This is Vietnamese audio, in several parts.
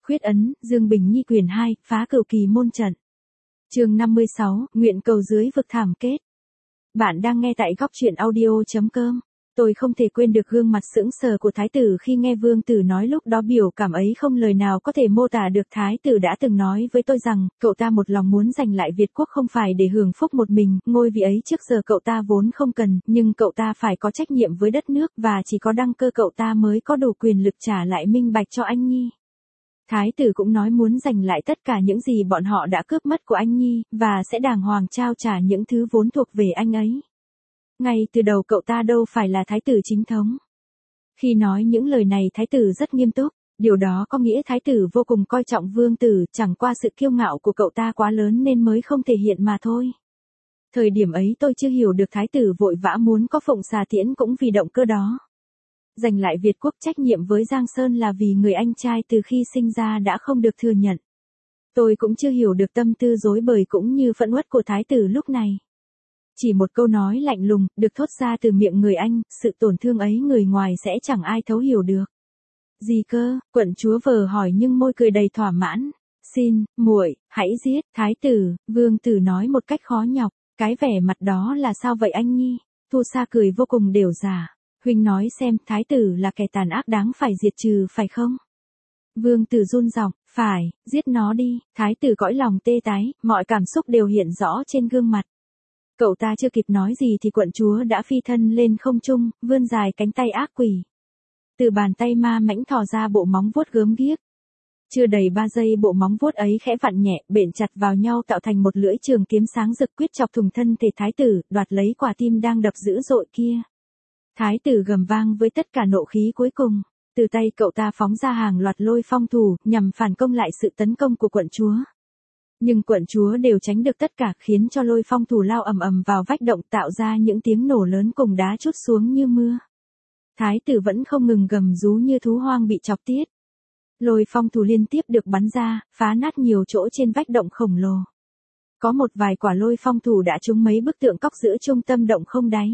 Khuyết ấn, Dương Bình Nhi quyển 2, phá cửu kỳ môn trận. Chương 56, nguyện cầu dưới vực thảm kết. Bạn đang nghe tại góc truyện audio.com. Tôi không thể quên được gương mặt sững sờ của thái tử khi nghe vương tử nói lúc đó, biểu cảm ấy không lời nào có thể mô tả được. Thái tử đã từng nói với tôi rằng, cậu ta một lòng muốn giành lại Việt quốc không phải để hưởng phúc một mình, ngôi vị ấy trước giờ cậu ta vốn không cần, nhưng cậu ta phải có trách nhiệm với đất nước và chỉ có đăng cơ cậu ta mới có đủ quyền lực trả lại minh bạch cho anh Nhi. Thái tử cũng nói muốn giành lại tất cả những gì bọn họ đã cướp mất của anh Nhi, và sẽ đàng hoàng trao trả những thứ vốn thuộc về anh ấy. Ngay từ đầu cậu ta đâu phải là thái tử chính thống. Khi nói những lời này thái tử rất nghiêm túc, điều đó có nghĩa thái tử vô cùng coi trọng vương tử, chẳng qua sự kiêu ngạo của cậu ta quá lớn nên mới không thể hiện mà thôi. Thời điểm ấy tôi chưa hiểu được thái tử vội vã muốn có Phụng Xà Tiễn cũng vì động cơ đó. Giành lại Việt quốc, trách nhiệm với Giang Sơn là vì người anh trai từ khi sinh ra đã không được thừa nhận. Tôi cũng chưa hiểu được tâm tư rối bời cũng như phẫn uất của thái tử lúc này. Chỉ một câu nói lạnh lùng, được thốt ra từ miệng người anh, sự tổn thương ấy người ngoài sẽ chẳng ai thấu hiểu được. Gì cơ? Quận chúa vờ hỏi nhưng môi cười đầy thỏa mãn. Xin, muội, hãy giết. Thái tử, vương tử nói một cách khó nhọc. Cái vẻ mặt đó là sao vậy anh Nhi? Thu Sa cười vô cùng đều giả. Huynh nói xem, thái tử là kẻ tàn ác đáng phải diệt trừ phải không? Vương tử run giọng, phải, giết nó đi. Thái tử cõi lòng tê tái, mọi cảm xúc đều hiện rõ trên gương mặt. Cậu ta chưa kịp nói gì thì quận chúa đã phi thân lên không trung, vươn dài cánh tay ác quỷ. Từ bàn tay ma mãnh thò ra bộ móng vuốt gớm ghiếc. Chưa đầy 3 giây bộ móng vuốt ấy khẽ vặn nhẹ, bện chặt vào nhau tạo thành một lưỡi trường kiếm sáng rực quyết chọc thủng thân thể thái tử, đoạt lấy quả tim đang đập dữ dội kia. Thái tử gầm vang với tất cả nộ khí cuối cùng, từ tay cậu ta phóng ra hàng loạt lôi phong thủ, nhằm phản công lại sự tấn công của quận chúa. Nhưng quận chúa đều tránh được tất cả, khiến cho lôi phong thủ lao ầm ầm vào vách động tạo ra những tiếng nổ lớn cùng đá trút xuống như mưa. Thái tử vẫn không ngừng gầm rú như thú hoang bị chọc tiết. Lôi phong thủ liên tiếp được bắn ra, phá nát nhiều chỗ trên vách động khổng lồ. Có một vài quả lôi phong thủ đã trúng mấy bức tượng cóc giữa trung tâm động không đáy.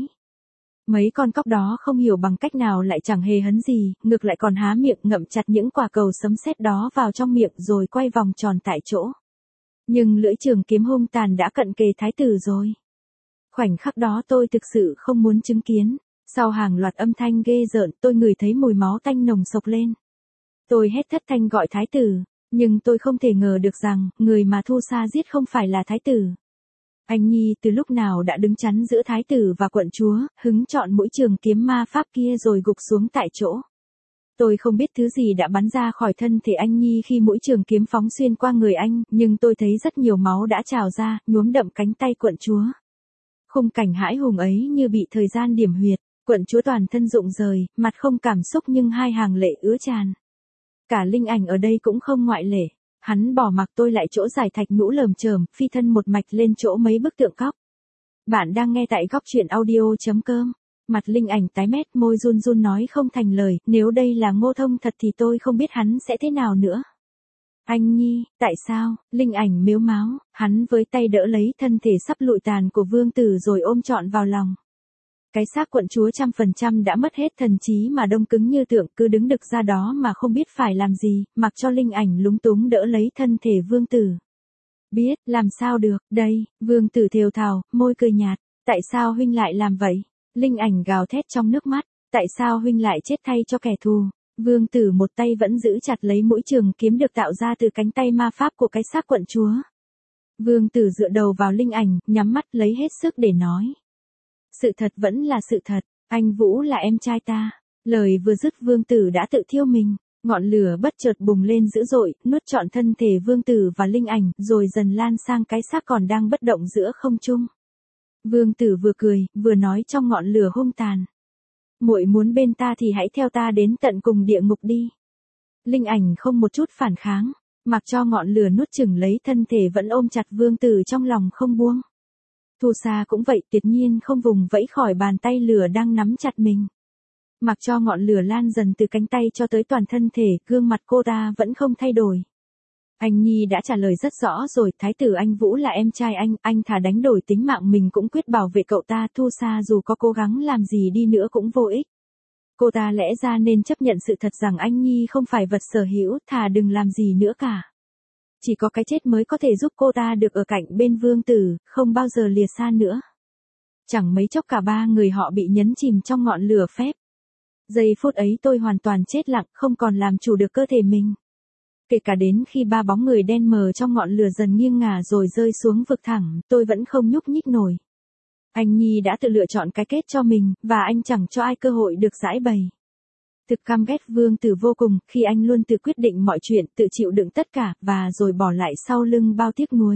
Mấy con cóc đó không hiểu bằng cách nào lại chẳng hề hấn gì, ngược lại còn há miệng ngậm chặt những quả cầu sấm sét đó vào trong miệng rồi quay vòng tròn tại chỗ. Nhưng lưỡi trường kiếm hung tàn đã cận kề thái tử rồi. Khoảnh khắc đó tôi thực sự không muốn chứng kiến. Sau hàng loạt âm thanh ghê rợn, tôi ngửi thấy mùi máu tanh nồng sộc lên. Tôi hét thất thanh gọi thái tử, nhưng tôi không thể ngờ được rằng, người mà Thu Sa giết không phải là thái tử. Anh Nhi từ lúc nào đã đứng chắn giữa thái tử và quận chúa, hứng chọn mũi trường kiếm ma pháp kia rồi gục xuống tại chỗ. Tôi không biết thứ gì đã bắn ra khỏi thân thể anh Nhi khi mũi trường kiếm phóng xuyên qua người anh, nhưng tôi thấy rất nhiều máu đã trào ra, nhuốm đậm cánh tay quận chúa. Khung cảnh hãi hùng ấy như bị thời gian điểm huyệt, quận chúa toàn thân rụng rời, mặt không cảm xúc nhưng hai hàng lệ ứa tràn. Cả Linh Ảnh ở đây cũng không ngoại lệ. Hắn bỏ mặc tôi lại chỗ giải thạch nhũ lởm chởm, phi thân một mạch lên chỗ mấy bức tượng cóc. Bạn đang nghe tại góc truyện audio.com. Mặt Linh Ảnh tái mét, môi run run nói không thành lời, nếu đây là Ngô Thông thật thì tôi không biết hắn sẽ thế nào nữa. Anh Nhi, tại sao? Linh Ảnh mếu máo, hắn với tay đỡ lấy thân thể sắp lụi tàn của vương tử rồi ôm trọn vào lòng. Cái xác quận chúa 100% đã mất hết thần trí mà đông cứng như tượng, cứ đứng đực ra đó mà không biết phải làm gì, mặc cho Linh Ảnh lúng túng đỡ lấy thân thể vương tử. Biết, làm sao được, đây, vương tử thều thào, môi cười nhạt, tại sao huynh lại làm vậy? Linh Ảnh gào thét trong nước mắt, tại sao huynh lại chết thay cho kẻ thù? Vương tử một tay vẫn giữ chặt lấy mũi trường kiếm được tạo ra từ cánh tay ma pháp của cái xác quận chúa. Vương tử dựa đầu vào Linh Ảnh, nhắm mắt lấy hết sức để nói. Sự thật vẫn là sự thật, anh Vũ là em trai ta. Lời vừa dứt vương tử đã tự thiêu mình, ngọn lửa bất chợt bùng lên dữ dội, nuốt trọn thân thể vương tử và Linh Ảnh, rồi dần lan sang cái xác còn đang bất động giữa không trung. Vương tử vừa cười, vừa nói trong ngọn lửa hung tàn. Muội muốn bên ta thì hãy theo ta đến tận cùng địa ngục đi. Linh Ảnh không một chút phản kháng, mặc cho ngọn lửa nuốt chửng lấy thân thể vẫn ôm chặt vương tử trong lòng không buông. Thu Sa cũng vậy, tuyệt nhiên không vùng vẫy khỏi bàn tay lửa đang nắm chặt mình. Mặc cho ngọn lửa lan dần từ cánh tay cho tới toàn thân thể, gương mặt cô ta vẫn không thay đổi. Anh Nhi đã trả lời rất rõ rồi, thái tử anh Vũ là em trai anh thà đánh đổi tính mạng mình cũng quyết bảo vệ cậu ta. Thu Sa dù có cố gắng làm gì đi nữa cũng vô ích. Cô ta lẽ ra nên chấp nhận sự thật rằng anh Nhi không phải vật sở hữu, thà đừng làm gì nữa cả. Chỉ có cái chết mới có thể giúp cô ta được ở cạnh bên Vương Tử, không bao giờ lìa xa nữa. Chẳng mấy chốc cả ba người họ bị nhấn chìm trong ngọn lửa phép. Giây phút ấy tôi hoàn toàn chết lặng, không còn làm chủ được cơ thể mình. Kể cả đến khi ba bóng người đen mờ trong ngọn lửa dần nghiêng ngả rồi rơi xuống vực thẳm, tôi vẫn không nhúc nhích nổi. Anh Nhi đã tự lựa chọn cái kết cho mình, và anh chẳng cho ai cơ hội được giải bày. Thực căm ghét Vương Tử vô cùng, khi anh luôn tự quyết định mọi chuyện, tự chịu đựng tất cả, và rồi bỏ lại sau lưng bao tiếc nuối.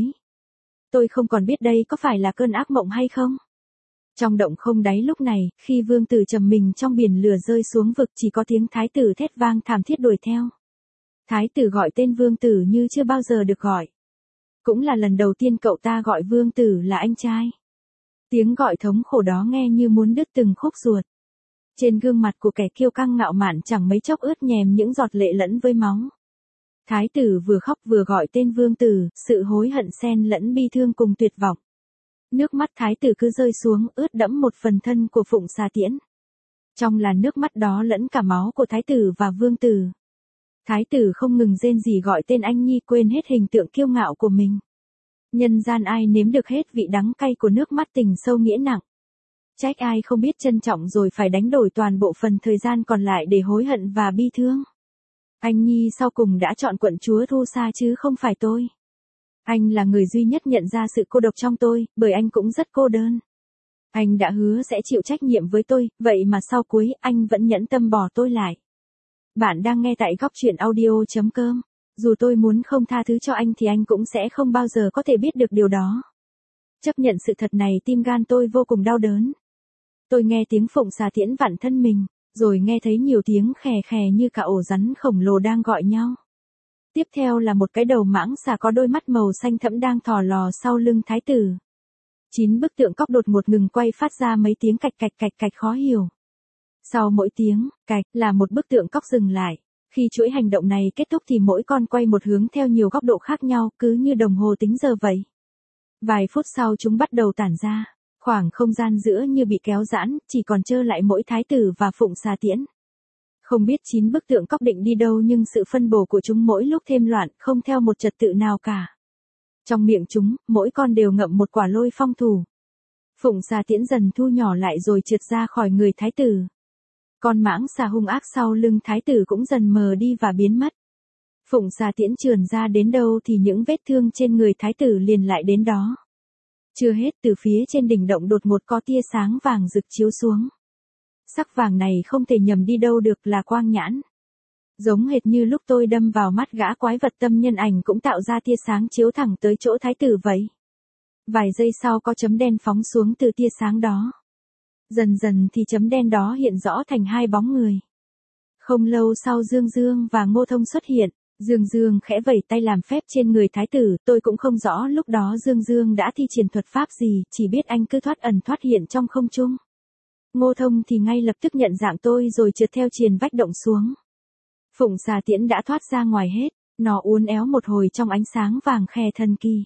Tôi không còn biết đây có phải là cơn ác mộng hay không. Trong động không đáy lúc này, khi Vương Tử trầm mình trong biển lửa rơi xuống vực, chỉ có tiếng Thái tử thét vang thảm thiết đuổi theo. Thái tử gọi tên Vương Tử như chưa bao giờ được gọi. Cũng là lần đầu tiên cậu ta gọi Vương Tử là anh trai. Tiếng gọi thống khổ đó nghe như muốn đứt từng khúc ruột. Trên gương mặt của kẻ kiêu căng ngạo mạn chẳng mấy chốc ướt nhèm những giọt lệ lẫn với máu. Thái tử vừa khóc vừa gọi tên Vương Tử, sự hối hận xen lẫn bi thương cùng tuyệt vọng. Nước mắt thái tử cứ rơi xuống, ướt đẫm một phần thân của Phụng Xà Tiễn. Trong làn nước mắt đó lẫn cả máu của thái tử và Vương Tử. Thái tử không ngừng rên rỉ gọi tên anh Nhi, quên hết hình tượng kiêu ngạo của mình. Nhân gian ai nếm được hết vị đắng cay của nước mắt tình sâu nghĩa nặng. Trách ai không biết trân trọng rồi phải đánh đổi toàn bộ phần thời gian còn lại để hối hận và bi thương. Anh Nhi sau cùng đã chọn quận chúa Thu Sa chứ không phải tôi. Anh là người duy nhất nhận ra sự cô độc trong tôi, bởi anh cũng rất cô đơn. Anh đã hứa sẽ chịu trách nhiệm với tôi, vậy mà sau cuối anh vẫn nhẫn tâm bỏ tôi lại. Bạn đang nghe tại góc truyện audio.com. Dù tôi muốn không tha thứ cho anh thì anh cũng sẽ không bao giờ có thể biết được điều đó. Chấp nhận sự thật này, tim gan tôi vô cùng đau đớn. Tôi nghe tiếng Phụng Xà Tiễn vặn thân mình, rồi nghe thấy nhiều tiếng khè khè như cả ổ rắn khổng lồ đang gọi nhau. Tiếp theo là một cái đầu mãng xà có đôi mắt màu xanh thẫm đang thò lò sau lưng thái tử. 9 bức tượng cóc đột ngột ngừng quay, phát ra mấy tiếng cạch cạch cạch cạch khó hiểu. Sau mỗi tiếng cạch là một bức tượng cóc dừng lại. Khi chuỗi hành động này kết thúc thì mỗi con quay một hướng theo nhiều góc độ khác nhau, cứ như đồng hồ tính giờ vậy. Vài phút sau chúng bắt đầu tản ra. Khoảng không gian giữa như bị kéo giãn, chỉ còn trơ lại mỗi thái tử và Phụng Xà Tiễn. Không biết 9 bức tượng cóc định đi đâu, nhưng sự phân bổ của chúng mỗi lúc thêm loạn, không theo một trật tự nào cả. Trong miệng chúng, mỗi con đều ngậm một quả lôi phong thù. Phụng Xà Tiễn dần thu nhỏ lại rồi trượt ra khỏi người thái tử. Con mãng xà hung ác sau lưng thái tử cũng dần mờ đi và biến mất. Phụng Xà Tiễn trườn ra đến đâu thì những vết thương trên người thái tử liền lại đến đó. Chưa hết, từ phía trên đỉnh động đột ngột có tia sáng vàng rực chiếu xuống. Sắc vàng này không thể nhầm đi đâu được, là quang nhãn. Giống hệt như lúc tôi đâm vào mắt gã quái vật tâm nhân ảnh cũng tạo ra tia sáng chiếu thẳng tới chỗ thái tử vậy. Vài giây sau có chấm đen phóng xuống từ tia sáng đó. Dần dần thì chấm đen đó hiện rõ thành hai bóng người. Không lâu sau Dương Dương và Ngô Thông xuất hiện. Dương Dương khẽ vẩy tay làm phép trên người thái tử, tôi cũng không rõ lúc đó Dương Dương đã thi triển thuật pháp gì, chỉ biết anh cứ thoát ẩn thoát hiện trong không trung. Ngô Thông thì ngay lập tức nhận dạng tôi rồi trượt theo triền vách động xuống. Phụng Xà Tiễn đã thoát ra ngoài hết, nó uốn éo một hồi trong ánh sáng vàng khè thần kỳ.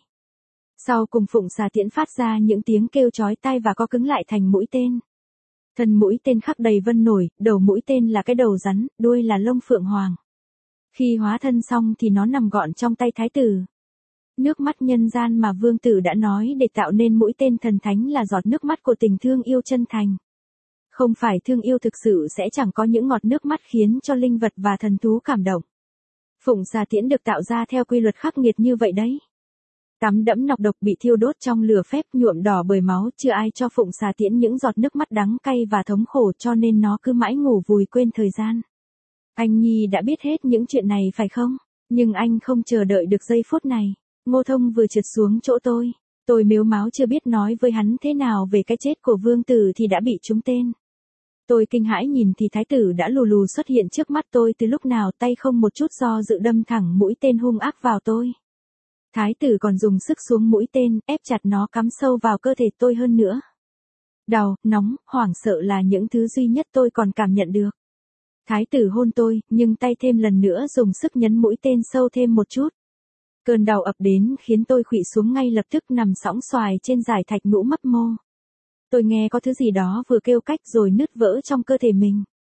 Sau cùng Phụng Xà Tiễn phát ra những tiếng kêu chói tai và co cứng lại thành mũi tên. Thân mũi tên khắc đầy vân nổi, đầu mũi tên là cái đầu rắn, đuôi là lông phượng hoàng. Khi hóa thân xong thì nó nằm gọn trong tay thái tử. Nước mắt nhân gian mà Vương Tử đã nói để tạo nên mũi tên thần thánh là giọt nước mắt của tình thương yêu chân thành. Không phải thương yêu thực sự sẽ chẳng có những ngọt nước mắt khiến cho linh vật và thần thú cảm động. Phụng Xà Tiễn được tạo ra theo quy luật khắc nghiệt như vậy đấy. Tắm đẫm nọc độc, bị thiêu đốt trong lửa phép, nhuộm đỏ bởi máu, chưa ai cho Phụng Xà Tiễn những giọt nước mắt đắng cay và thống khổ, cho nên nó cứ mãi ngủ vùi quên thời gian. Anh Nhi đã biết hết những chuyện này phải không? Nhưng anh không chờ đợi được giây phút này. Ngô Thông vừa trượt xuống chỗ tôi mếu máo chưa biết nói với hắn thế nào về cái chết của Vương Tử thì đã bị trúng tên. Tôi kinh hãi nhìn thì thái tử đã lù lù xuất hiện trước mắt tôi từ lúc nào, tay không một chút do dự đâm thẳng mũi tên hung ác vào tôi. Thái tử còn dùng sức xuống mũi tên, ép chặt nó cắm sâu vào cơ thể tôi hơn nữa. Đau, nóng, hoảng sợ là những thứ duy nhất tôi còn cảm nhận được. Thái tử hôn tôi, nhưng tay thêm lần nữa dùng sức nhấn mũi tên sâu thêm một chút. Cơn đau ập đến khiến tôi khuỵu xuống ngay lập tức, nằm sõng xoài trên dải thạch nhũ mấp mô. Tôi nghe có thứ gì đó vừa kêu cách rồi nứt vỡ trong cơ thể mình.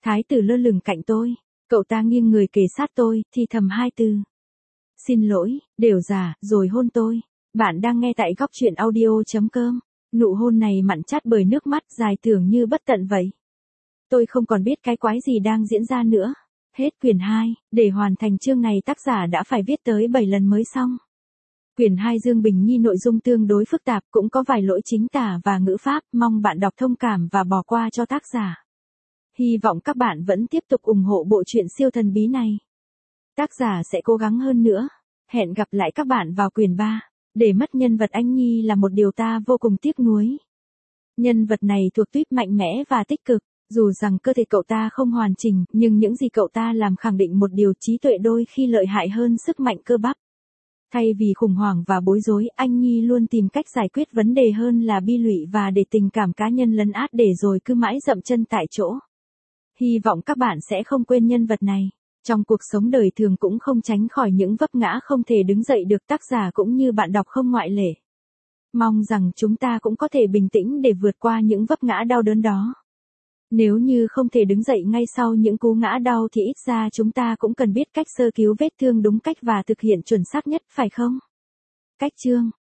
Thái tử lơ lửng cạnh tôi, cậu ta nghiêng người kề sát tôi, thì thầm hai từ. Xin lỗi, đều giả, rồi hôn tôi. Bạn đang nghe tại góc truyện audio.com. Nụ hôn này mặn chát bởi nước mắt dài tưởng như bất tận vậy. Tôi không còn biết cái quái gì đang diễn ra nữa. Hết quyển 2, để hoàn thành chương này tác giả đã phải viết tới 7 lần mới xong. Quyển 2 Dương Bình Nhi nội dung tương đối phức tạp, cũng có vài lỗi chính tả và ngữ pháp, mong bạn đọc thông cảm và bỏ qua cho tác giả. Hy vọng các bạn vẫn tiếp tục ủng hộ bộ truyện siêu thần bí này. Tác giả sẽ cố gắng hơn nữa. Hẹn gặp lại các bạn vào quyển 3. Để mất nhân vật anh Nhi là một điều ta vô cùng tiếc nuối. Nhân vật này thuộc tuýp mạnh mẽ và tích cực. Dù rằng cơ thể cậu ta không hoàn chỉnh, nhưng những gì cậu ta làm khẳng định một điều trí tuệ đôi khi lợi hại hơn sức mạnh cơ bắp. Thay vì khủng hoảng và bối rối, anh Nhi luôn tìm cách giải quyết vấn đề hơn là bi lụy và để tình cảm cá nhân lấn át để rồi cứ mãi dậm chân tại chỗ. Hy vọng các bạn sẽ không quên nhân vật này. Trong cuộc sống đời thường cũng không tránh khỏi những vấp ngã không thể đứng dậy được, tác giả cũng như bạn đọc không ngoại lệ. Mong rằng chúng ta cũng có thể bình tĩnh để vượt qua những vấp ngã đau đớn đó. Nếu như không thể đứng dậy ngay sau những cú ngã đau thì ít ra chúng ta cũng cần biết cách sơ cứu vết thương đúng cách và thực hiện chuẩn xác nhất, phải không? Cách chương